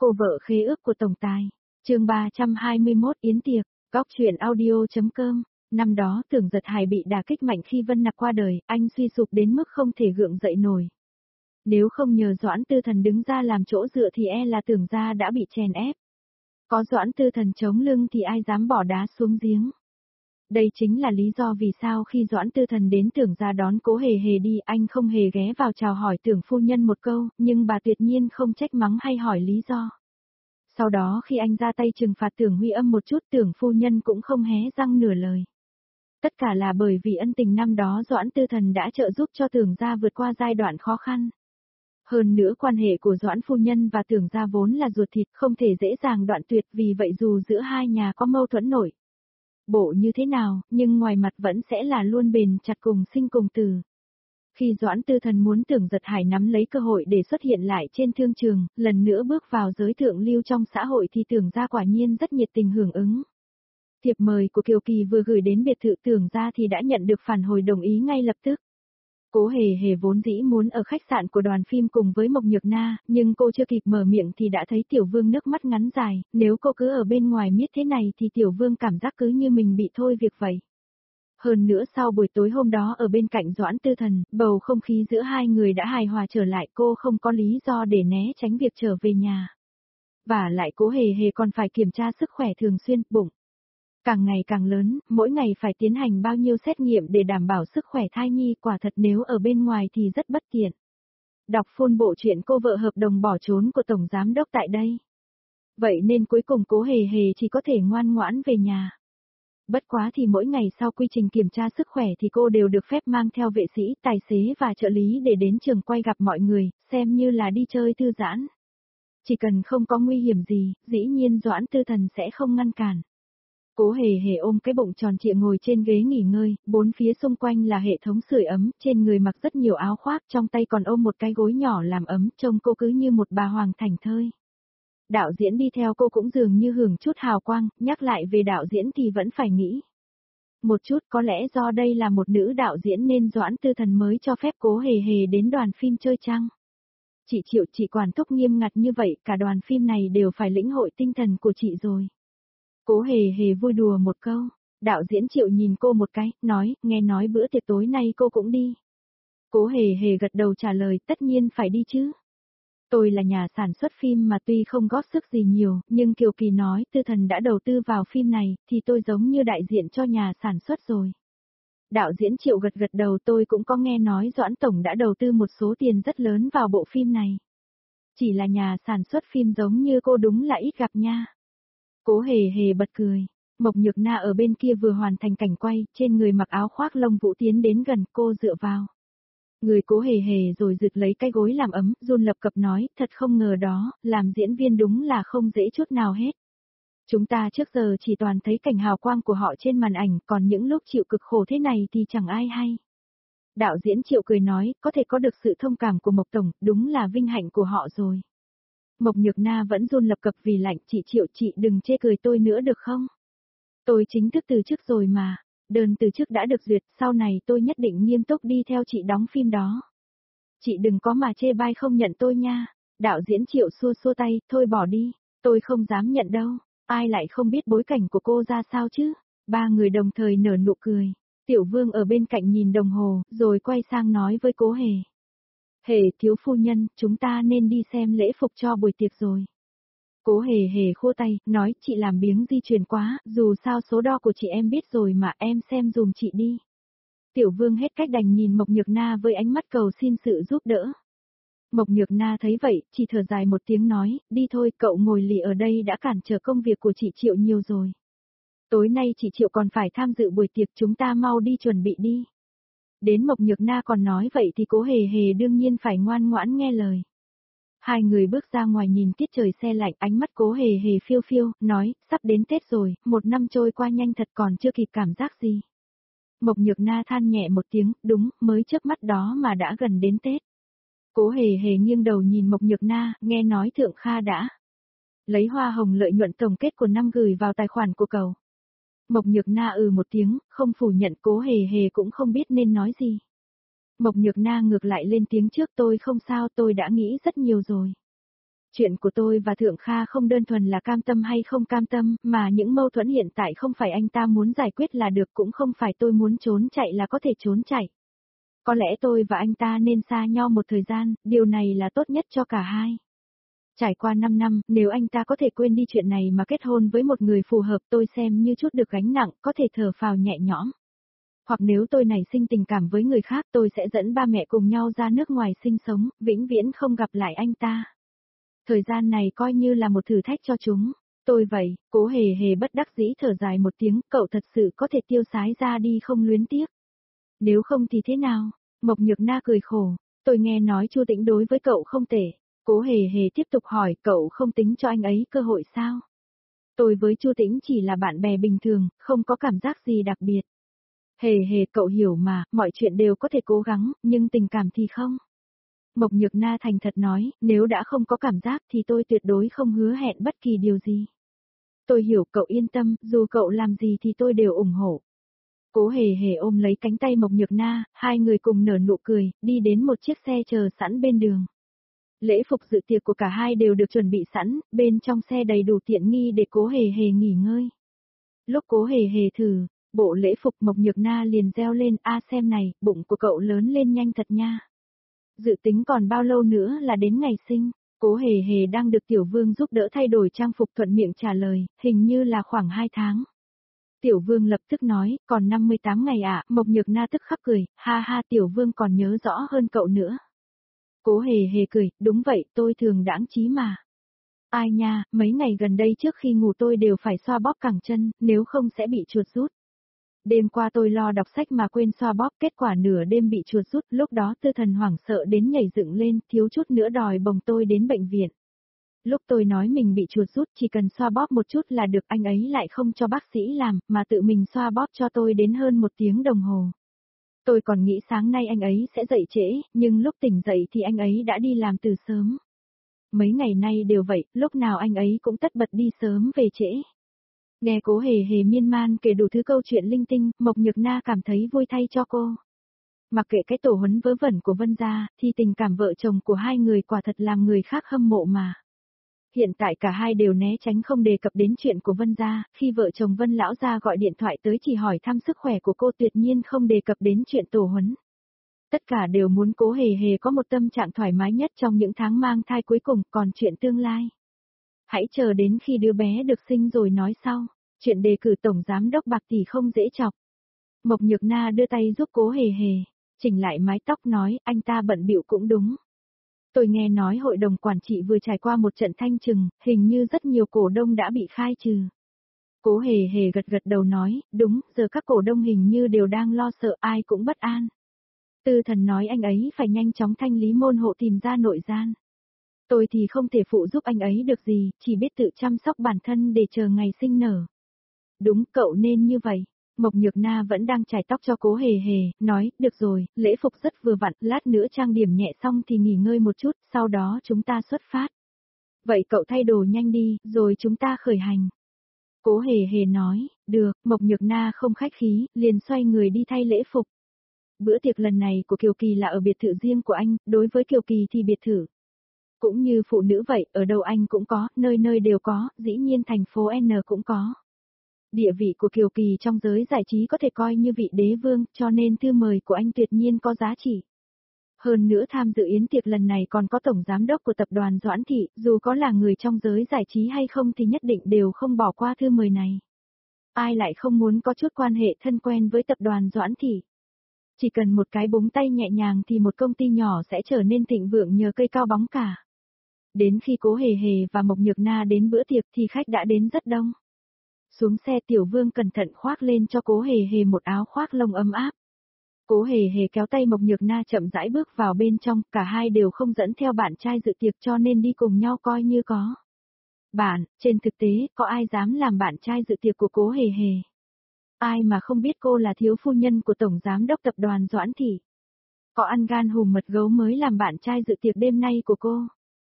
Cô vợ khế ước của tổng tài. Chương 321 yến tiệc, góc truyện audio.com. Năm đó Tưởng Giật Hải bị đả kích mạnh khi Vân Nặc qua đời, anh suy sụp đến mức không thể gượng dậy nổi. Nếu không nhờ Doãn Tư Thần đứng ra làm chỗ dựa thì e là Tưởng gia đã bị chèn ép. Có Doãn Tư Thần chống lưng thì ai dám bỏ đá xuống giếng. Đây chính là lý do vì sao khi Doãn Tư Thần đến Tưởng gia đón Cố Hề Hề đi, anh không hề ghé vào chào hỏi Tưởng phu nhân một câu, nhưng bà tuyệt nhiên không trách mắng hay hỏi lý do. Sau đó khi anh ra tay trừng phạt Tưởng Huy Âm một chút, Tưởng phu nhân cũng không hé răng nửa lời. Tất cả là bởi vì ân tình năm đó Doãn Tư Thần đã trợ giúp cho Tưởng gia vượt qua giai đoạn khó khăn. Hơn nữa quan hệ của Doãn phu nhân và Tưởng gia vốn là ruột thịt, không thể dễ dàng đoạn tuyệt, vì vậy dù giữa hai nhà có mâu thuẫn nổi bộ như thế nào, nhưng ngoài mặt vẫn sẽ là luôn bền chặt cùng sinh cùng tử. Khi Doãn Tư Thần muốn Tưởng Giật Hải nắm lấy cơ hội để xuất hiện lại trên thương trường, lần nữa bước vào giới thượng lưu trong xã hội thì Tưởng gia quả nhiên rất nhiệt tình hưởng ứng. Thiệp mời của Kiều Kỳ vừa gửi đến biệt thự Tưởng gia thì đã nhận được phản hồi đồng ý ngay lập tức. Cố Hề Hề vốn dĩ muốn ở khách sạn của đoàn phim cùng với Mộc Nhược Na, nhưng cô chưa kịp mở miệng thì đã thấy Tiểu Vương nước mắt ngắn dài, nếu cô cứ ở bên ngoài miết thế này thì Tiểu Vương cảm giác cứ như mình bị thôi việc vậy. Hơn nữa sau buổi tối hôm đó ở bên cạnh Doãn Tư Thần, bầu không khí giữa hai người đã hài hòa trở lại, cô không có lý do để né tránh việc trở về nhà. Và lại Cố Hề Hề còn phải kiểm tra sức khỏe thường xuyên, bụng càng ngày càng lớn, mỗi ngày phải tiến hành bao nhiêu xét nghiệm để đảm bảo sức khỏe thai nhi, quả thật nếu ở bên ngoài thì rất bất tiện. Đọc full bộ truyện Cô vợ hợp đồng bỏ trốn của Tổng Giám đốc tại đây. Vậy nên cuối cùng Cố Hề Hề chỉ có thể ngoan ngoãn về nhà. Bất quá thì mỗi ngày sau quy trình kiểm tra sức khỏe thì cô đều được phép mang theo vệ sĩ, tài xế và trợ lý để đến trường quay gặp mọi người, xem như là đi chơi thư giãn. Chỉ cần không có nguy hiểm gì, dĩ nhiên Doãn Tư Thần sẽ không ngăn cản. Cố Hề Hề ôm cái bụng tròn trịa ngồi trên ghế nghỉ ngơi, bốn phía xung quanh là hệ thống sưởi ấm, trên người mặc rất nhiều áo khoác, trong tay còn ôm một cái gối nhỏ làm ấm, trông cô cứ như một bà hoàng thảnh thơi. Đạo diễn đi theo cô cũng dường như hưởng chút hào quang, nhắc lại về đạo diễn thì vẫn phải nghĩ một chút, có lẽ do đây là một nữ đạo diễn nên Doãn Tư Thần mới cho phép Cố Hề Hề đến đoàn phim chơi chăng? Chị Triệu, chị quản thúc nghiêm ngặt như vậy, cả đoàn phim này đều phải lĩnh hội tinh thần của chị rồi. Cố Hề Hề vui đùa một câu, đạo diễn Triệu nhìn cô một cái, nói, nghe nói bữa tiệc tối nay cô cũng đi. Cố Hề Hề gật đầu trả lời, tất nhiên phải đi chứ. Tôi là nhà sản xuất phim mà tuy không góp sức gì nhiều, nhưng Kiều Kỳ nói Tư Thần đã đầu tư vào phim này, thì tôi giống như đại diện cho nhà sản xuất rồi. Đạo diễn Triệu gật gật đầu, tôi cũng có nghe nói Doãn Tổng đã đầu tư một số tiền rất lớn vào bộ phim này. Chỉ là nhà sản xuất phim giống như cô đúng là ít gặp nha. Cố Hề Hề bật cười. Mộc Nhược Na ở bên kia vừa hoàn thành cảnh quay, trên người mặc áo khoác lông vũ tiến đến gần cô dựa vào người Cố Hề Hề rồi giựt lấy cái gối làm ấm, run lập cập nói, thật không ngờ đó, làm diễn viên đúng là không dễ chút nào hết. Chúng ta trước giờ chỉ toàn thấy cảnh hào quang của họ trên màn ảnh, còn những lúc chịu cực khổ thế này thì chẳng ai hay. Đạo diễn Triệu cười nói, có thể có được sự thông cảm của Mộc Tổng, đúng là vinh hạnh của họ rồi. Mộc Nhược Na vẫn run lập cập vì lạnh, chị Triệu, chị đừng chê cười tôi nữa được không? Tôi chính thức từ chức rồi mà, đơn từ chức đã được duyệt, sau này tôi nhất định nghiêm túc đi theo chị đóng phim đó. Chị đừng có mà chê bai không nhận tôi nha. Đạo diễn Triệu xua xua tay, thôi bỏ đi, tôi không dám nhận đâu, ai lại không biết bối cảnh của cô ra sao chứ? Ba người đồng thời nở nụ cười. Tiểu Vương ở bên cạnh nhìn đồng hồ, rồi quay sang nói với Cố Hề. Hề thiếu phu nhân, chúng ta nên đi xem lễ phục cho buổi tiệc rồi. Cố Hề Hề khua tay, nói, chị làm biếng di truyền quá, dù sao số đo của chị em biết rồi mà, em xem dùm chị đi. Tiểu Vương hết cách đành nhìn Mộc Nhược Na với ánh mắt cầu xin sự giúp đỡ. Mộc Nhược Na thấy vậy, chỉ thở dài một tiếng nói, đi thôi, cậu ngồi lì ở đây đã cản trở công việc của chị Triệu nhiều rồi. Tối nay chị Triệu còn phải tham dự buổi tiệc, chúng ta mau đi chuẩn bị đi. Đến Mộc Nhược Na còn nói vậy thì Cố Hề Hề đương nhiên phải ngoan ngoãn nghe lời. Hai người bước ra ngoài nhìn tiết trời se lạnh, ánh mắt Cố Hề Hề phiêu phiêu, nói, sắp đến Tết rồi, một năm trôi qua nhanh thật còn chưa kịp cảm giác gì. Mộc Nhược Na than nhẹ một tiếng, đúng, mới chớp mắt đó mà đã gần đến Tết. Cố Hề Hề nghiêng đầu nhìn Mộc Nhược Na, nghe nói Thượng Kha đã lấy hoa hồng lợi nhuận tổng kết của năm gửi vào tài khoản của cậu. Mộc Nhược Na một tiếng, không phủ nhận, Cố Hề Hề cũng không biết nên nói gì. Mộc Nhược Na ngược lại lên tiếng trước, tôi không sao, tôi đã nghĩ rất nhiều rồi. Chuyện của tôi và Thượng Kha không đơn thuần là cam tâm hay không cam tâm, mà những mâu thuẫn hiện tại không phải anh ta muốn giải quyết là được, cũng không phải tôi muốn trốn chạy là có thể trốn chạy. Có lẽ tôi và anh ta nên xa nhau một thời gian, điều này là tốt nhất cho cả hai. Trải qua 5 năm, nếu anh ta có thể quên đi chuyện này mà kết hôn với một người phù hợp, tôi xem như chút được gánh nặng, có thể thở phào nhẹ nhõm. Hoặc nếu tôi nảy sinh tình cảm với người khác, tôi sẽ dẫn ba mẹ cùng nhau ra nước ngoài sinh sống, vĩnh viễn không gặp lại anh ta. Thời gian này coi như là một thử thách cho chúng. Tôi vậy, Cố Hề Hề bất đắc dĩ thở dài một tiếng, cậu thật sự có thể tiêu sái ra đi không luyến tiếc. Nếu không thì thế nào? Mộc Nhược Na cười khổ, tôi nghe nói Chu Tĩnh đối với cậu không tệ. Cố Hề Hề tiếp tục hỏi, cậu không tính cho anh ấy cơ hội sao? Tôi với Chu Tĩnh chỉ là bạn bè bình thường, không có cảm giác gì đặc biệt. Hề Hề, cậu hiểu mà, mọi chuyện đều có thể cố gắng, nhưng tình cảm thì không. Mộc Nhược Na thành thật nói, nếu đã không có cảm giác thì tôi tuyệt đối không hứa hẹn bất kỳ điều gì. Tôi hiểu, cậu yên tâm, dù cậu làm gì thì tôi đều ủng hộ. Cố Hề Hề ôm lấy cánh tay Mộc Nhược Na, hai người cùng nở nụ cười, đi đến một chiếc xe chờ sẵn bên đường. Lễ phục dự tiệc của cả hai đều được chuẩn bị sẵn, bên trong xe đầy đủ tiện nghi để Cố Hề Hề nghỉ ngơi. Lúc Cố Hề Hề thử bộ lễ phục, Mộc Nhược Na liền reo lên, a xem này, bụng của cậu lớn lên nhanh thật nha. Dự tính còn bao lâu nữa là đến ngày sinh? Cố Hề Hề đang được Tiểu Vương giúp đỡ thay đổi trang phục, thuận miệng trả lời, hình như là khoảng 2 tháng. Tiểu Vương lập tức nói, còn 58 ngày ạ, Mộc Nhược Na tức khắc cười, ha ha, Tiểu Vương còn nhớ rõ hơn cậu nữa. Cố Hề Hề cười, đúng vậy, tôi thường đãng trí mà. Ai nha, mấy ngày gần đây trước khi ngủ tôi đều phải xoa bóp cẳng chân, nếu không sẽ bị chuột rút. Đêm qua tôi lo đọc sách mà quên xoa bóp, kết quả nửa đêm bị chuột rút, lúc đó Tư Thần hoảng sợ đến nhảy dựng lên, thiếu chút nữa đòi bồng tôi đến bệnh viện. Lúc tôi nói mình bị chuột rút chỉ cần xoa bóp một chút là được, anh ấy lại không cho bác sĩ làm, mà tự mình xoa bóp cho tôi đến hơn 1 tiếng đồng hồ. Tôi còn nghĩ sáng nay anh ấy sẽ dậy trễ, nhưng lúc tỉnh dậy thì anh ấy đã đi làm từ sớm. Mấy ngày nay đều vậy, lúc nào anh ấy cũng tất bật đi sớm về trễ. Nghe Cố Hề Hề miên man kể đủ thứ câu chuyện linh tinh, Mộc Nhược Na cảm thấy vui thay cho cô. Mặc kệ cái tổ huấn vớ vẩn của Vân gia, thì tình cảm vợ chồng của hai người quả thật làm người khác hâm mộ mà. Hiện tại cả hai đều né tránh không đề cập đến chuyện của Vân gia, khi vợ chồng Vân lão gia gọi điện thoại tới chỉ hỏi thăm sức khỏe của cô, tuyệt nhiên không đề cập đến chuyện tổ huấn. Tất cả đều muốn Cố Hề Hề có một tâm trạng thoải mái nhất trong những tháng mang thai cuối cùng, còn chuyện tương lai. Hãy chờ đến khi đứa bé được sinh rồi nói sau, chuyện đề cử tổng giám đốc Bạc tỷ không dễ chọc. Mộc Nhược Na đưa tay giúp Cố Hề Hề, chỉnh lại mái tóc nói, anh ta bận bịu cũng đúng. Tôi nghe nói hội đồng quản trị vừa trải qua một trận thanh trừng, hình như rất nhiều cổ đông đã bị khai trừ. Cố Hề Hề gật gật đầu nói, đúng, giờ các cổ đông hình như đều đang lo sợ, ai cũng bất an. Tư Thần nói anh ấy phải nhanh chóng thanh lý môn hộ, tìm ra nội gian. Tôi thì không thể phụ giúp anh ấy được gì, chỉ biết tự chăm sóc bản thân để chờ ngày sinh nở. Đúng, cậu nên như vậy. Mộc Nhược Na vẫn đang chải tóc cho Cố Hề Hề, nói, được rồi, lễ phục rất vừa vặn, lát nữa trang điểm nhẹ xong thì nghỉ ngơi một chút, sau đó chúng ta xuất phát. Vậy cậu thay đồ nhanh đi, rồi chúng ta khởi hành. Cố Hề Hề nói, được, Mộc Nhược Na không khách khí, liền xoay người đi thay lễ phục. Bữa tiệc lần này của Kiều Kỳ là ở biệt thự riêng của anh, đối với Kiều Kỳ thì biệt thự cũng như phụ nữ vậy, ở đâu anh cũng có, nơi nơi đều có, dĩ nhiên thành phố N cũng có. Địa vị của Kiều Kỳ trong giới giải trí có thể coi như vị đế vương, cho nên thư mời của anh tuyệt nhiên có giá trị. Hơn nữa tham dự yến tiệc lần này còn có tổng giám đốc của tập đoàn Doãn Thị, dù có là người trong giới giải trí hay không thì nhất định đều không bỏ qua thư mời này. Ai lại không muốn có chút quan hệ thân quen với tập đoàn Doãn Thị. Chỉ cần một cái búng tay nhẹ nhàng thì một công ty nhỏ sẽ trở nên thịnh vượng nhờ cây cao bóng cả. Đến khi Cố Hề Hề và Mộc Nhược Na đến bữa tiệc thì khách đã đến rất đông. Xuống xe, Tiểu Vương cẩn thận khoác lên cho Cố Hề Hề một áo khoác lông ấm áp. Cố Hề Hề kéo tay Mộc Nhược Na chậm rãi bước vào bên trong, cả hai đều không dẫn theo bạn trai dự tiệc cho nên đi cùng nhau coi như có bạn, trên thực tế, có ai dám làm bạn trai dự tiệc của Cố Hề Hề. Ai mà không biết cô là thiếu phu nhân của Tổng Giám đốc Tập đoàn Doãn Thị. Có ăn gan hùm mật gấu mới làm bạn trai dự tiệc đêm nay của cô.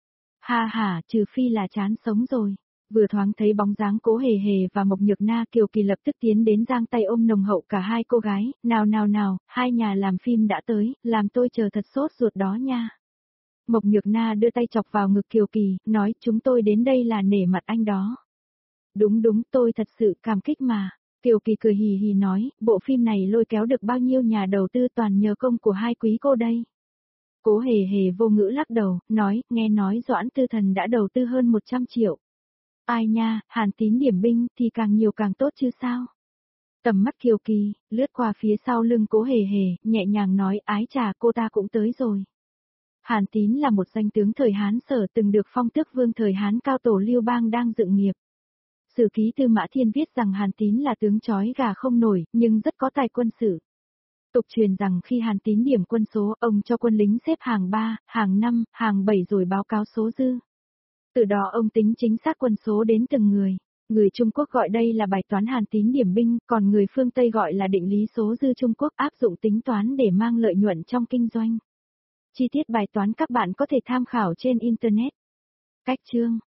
Ha ha, trừ phi là chán sống rồi. Vừa thoáng thấy bóng dáng Cố Hề Hề và Mộc Nhược Na, Kiều Kỳ lập tức tiến đến giang tay ôm nồng hậu cả hai cô gái, nào, hai nhà làm phim đã tới, làm tôi chờ thật sốt ruột đó nha. Mộc Nhược Na đưa tay chọc vào ngực Kiều Kỳ, nói chúng tôi đến đây là nể mặt anh đó. Đúng đúng, tôi thật sự cảm kích mà. Kiều Kỳ cười hì hì nói, bộ phim này lôi kéo được bao nhiêu nhà đầu tư toàn nhờ công của hai quý cô đây. Cố Hề Hề vô ngữ lắc đầu, nói, nghe nói Doãn Tư Thần đã đầu tư hơn 100 triệu. Ai nha, Hàn Tín điểm binh thì càng nhiều càng tốt chứ sao. Tầm mắt Kiều Kỳ, lướt qua phía sau lưng Cố Hề Hề, nhẹ nhàng nói, ái chà cô ta cũng tới rồi. Hàn Tín là một danh tướng thời Hán Sở từng được phong tước vương thời Hán cao tổ Lưu Bang đang dựng nghiệp. Sử ký Tư Mã Thiên viết rằng Hàn Tín là tướng chói gà không nổi, nhưng rất có tài quân sự. Tục truyền rằng khi Hàn Tín điểm quân số, ông cho quân lính xếp hàng 3, hàng 5, hàng 7 rồi báo cáo số dư. Từ đó ông tính chính xác quân số đến từng người. Người Trung Quốc gọi đây là bài toán Hàn Tín điểm binh, còn người phương Tây gọi là định lý số dư Trung Quốc áp dụng tính toán để mang lợi nhuận trong kinh doanh. Chi tiết bài toán các bạn có thể tham khảo trên Internet. Cách chương